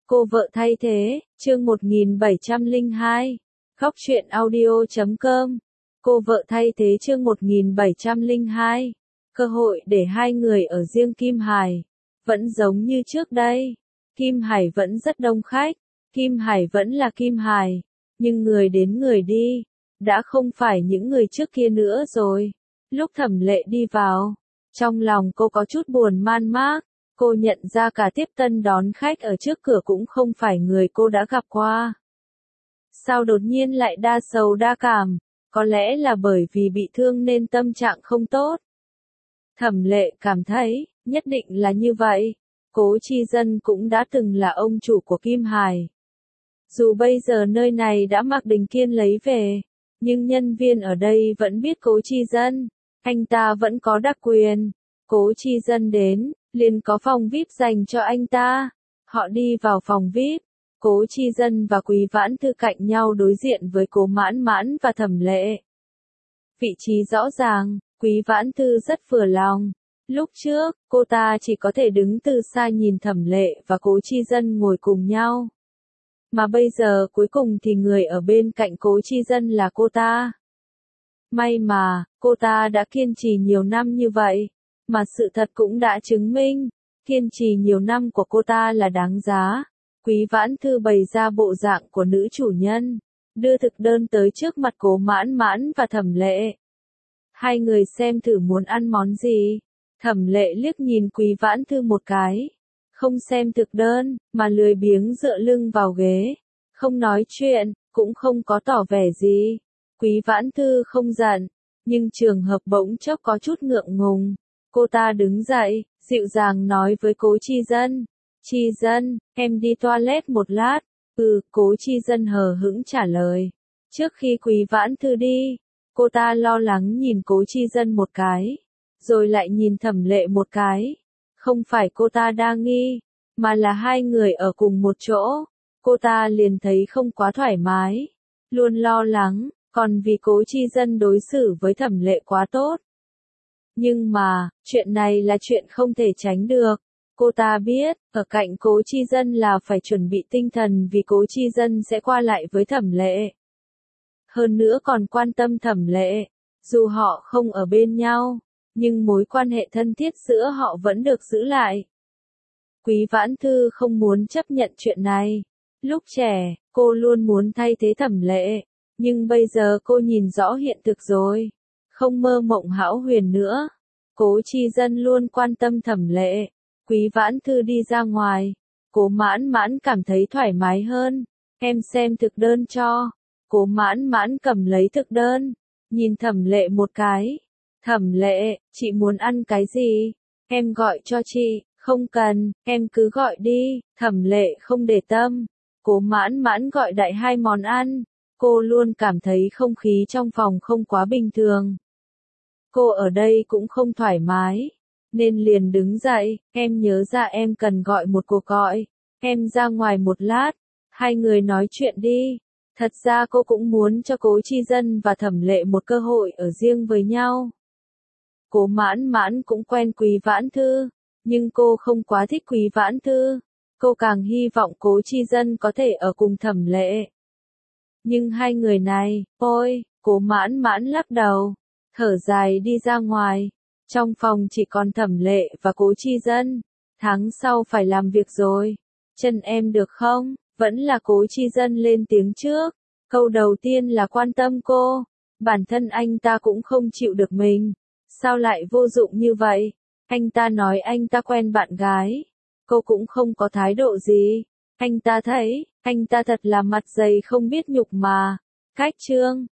Cô vợ thay thế, chương 1702. Khóc chuyện audio.com. Cô vợ thay thế chương 1702. Cơ hội để hai người ở riêng Kim Hải. Vẫn giống như trước đây. Kim Hải vẫn rất đông khách. Kim Hải vẫn là Kim Hải. Nhưng người đến người đi. Đã không phải những người trước kia nữa rồi. Lúc Thẩm Lệ đi vào. Trong lòng cô có chút buồn man mác. Cô nhận ra cả tiếp tân đón khách ở trước cửa cũng không phải người cô đã gặp qua. Sao đột nhiên lại đa sầu đa cảm? Có lẽ là bởi vì bị thương nên tâm trạng không tốt. Thẩm Lệ cảm thấy, nhất định là như vậy. Cố Chi Dân cũng đã từng là ông chủ của Kim Hải. Dù bây giờ nơi này đã Mạc Đình Kiên lấy về, nhưng nhân viên ở đây vẫn biết Cố Chi Dân. Anh ta vẫn có đặc quyền. Cố Chi Dân đến, liền có phòng VIP dành cho anh ta. Họ đi vào phòng VIP. Cố Chi Dân và Quý Vãn Thư cạnh nhau đối diện với Cố Mãn Mãn và Thẩm Lệ. Vị trí rõ ràng, Quý Vãn Thư rất vừa lòng. Lúc trước, cô ta chỉ có thể đứng từ xa nhìn Thẩm Lệ và Cố Chi Dân ngồi cùng nhau. Mà bây giờ cuối cùng thì người ở bên cạnh Cố Chi Dân là cô ta. May mà, cô ta đã kiên trì nhiều năm như vậy. Mà sự thật cũng đã chứng minh, kiên trì nhiều năm của cô ta là đáng giá. Quý Vãn Thư bày ra bộ dạng của nữ chủ nhân, đưa thực đơn tới trước mặt Cố Mãn Mãn và Thẩm Lệ. Hai người xem thử muốn ăn món gì. Thẩm Lệ liếc nhìn Quý Vãn Thư một cái, không xem thực đơn, mà lười biếng dựa lưng vào ghế, không nói chuyện, cũng không có tỏ vẻ gì. Quý Vãn Thư không giận, nhưng trường hợp bỗng chốc có chút ngượng ngùng. Cô ta đứng dậy, dịu dàng nói với Cố Chi Dân. Chi Dân, em đi toilet một lát. Cố Chi Dân hờ hững trả lời. Trước khi Quý Vãn Thư đi, cô ta lo lắng nhìn Cố Chi Dân một cái, rồi lại nhìn Thẩm Lệ một cái. Không phải cô ta đa nghi, mà là hai người ở cùng một chỗ. Cô ta liền thấy không quá thoải mái, luôn lo lắng, còn vì Cố Chi Dân đối xử với Thẩm Lệ quá tốt. Nhưng mà, chuyện này là chuyện không thể tránh được. Cô ta biết, ở cạnh Cố Chi Dân là phải chuẩn bị tinh thần vì Cố Chi Dân sẽ qua lại với Thẩm Lệ. Hơn nữa còn quan tâm Thẩm Lệ. Dù họ không ở bên nhau, nhưng mối quan hệ thân thiết giữa họ vẫn được giữ lại. Quý Vãn Thư không muốn chấp nhận chuyện này. Lúc trẻ, cô luôn muốn thay thế Thẩm Lệ. Nhưng bây giờ cô nhìn rõ hiện thực rồi. Không mơ mộng hão huyền nữa. Cố Chi Dân luôn quan tâm Thẩm Lệ. Quý Vãn Thư đi ra ngoài. Cố Mãn Mãn cảm thấy thoải mái hơn. Em xem thực đơn cho. Cố Mãn Mãn cầm lấy thực đơn. Nhìn Thẩm Lệ một cái. Thẩm Lệ, chị muốn ăn cái gì? Em gọi cho chị. Không cần, em cứ gọi đi. Thẩm Lệ không để tâm. Cố Mãn Mãn gọi đại 2 món ăn. Cô luôn cảm thấy không khí trong phòng không quá bình thường. Cô ở đây cũng không thoải mái, nên liền đứng dậy. Em nhớ ra em cần gọi một cuộc gọi. Em ra ngoài một lát, hai người nói chuyện đi. Thật ra cô cũng muốn cho Cố Chi Dân và Thẩm Lệ một cơ hội ở riêng với nhau. Cố Mãn Mãn cũng quen Quý Vãn Thư, nhưng cô không quá thích Quý Vãn Thư. Cô càng hy vọng Cố Chi Dân có thể ở cùng Thẩm Lệ. Nhưng hai người này, ôi, Cố Mãn Mãn lắc đầu, thở dài đi ra ngoài. Trong phòng chỉ còn Thẩm Lệ và Cố Chi Dân. Tháng sau phải làm việc rồi. Chân em được không? Vẫn là Cố Chi Dân lên tiếng trước. Câu đầu tiên là quan tâm cô. Bản thân anh ta cũng không chịu được mình. Sao lại vô dụng như vậy? Anh ta nói anh ta quen bạn gái. Cô cũng không có thái độ gì. Anh ta thấy, anh ta thật là mặt dày không biết nhục mà. Cách chương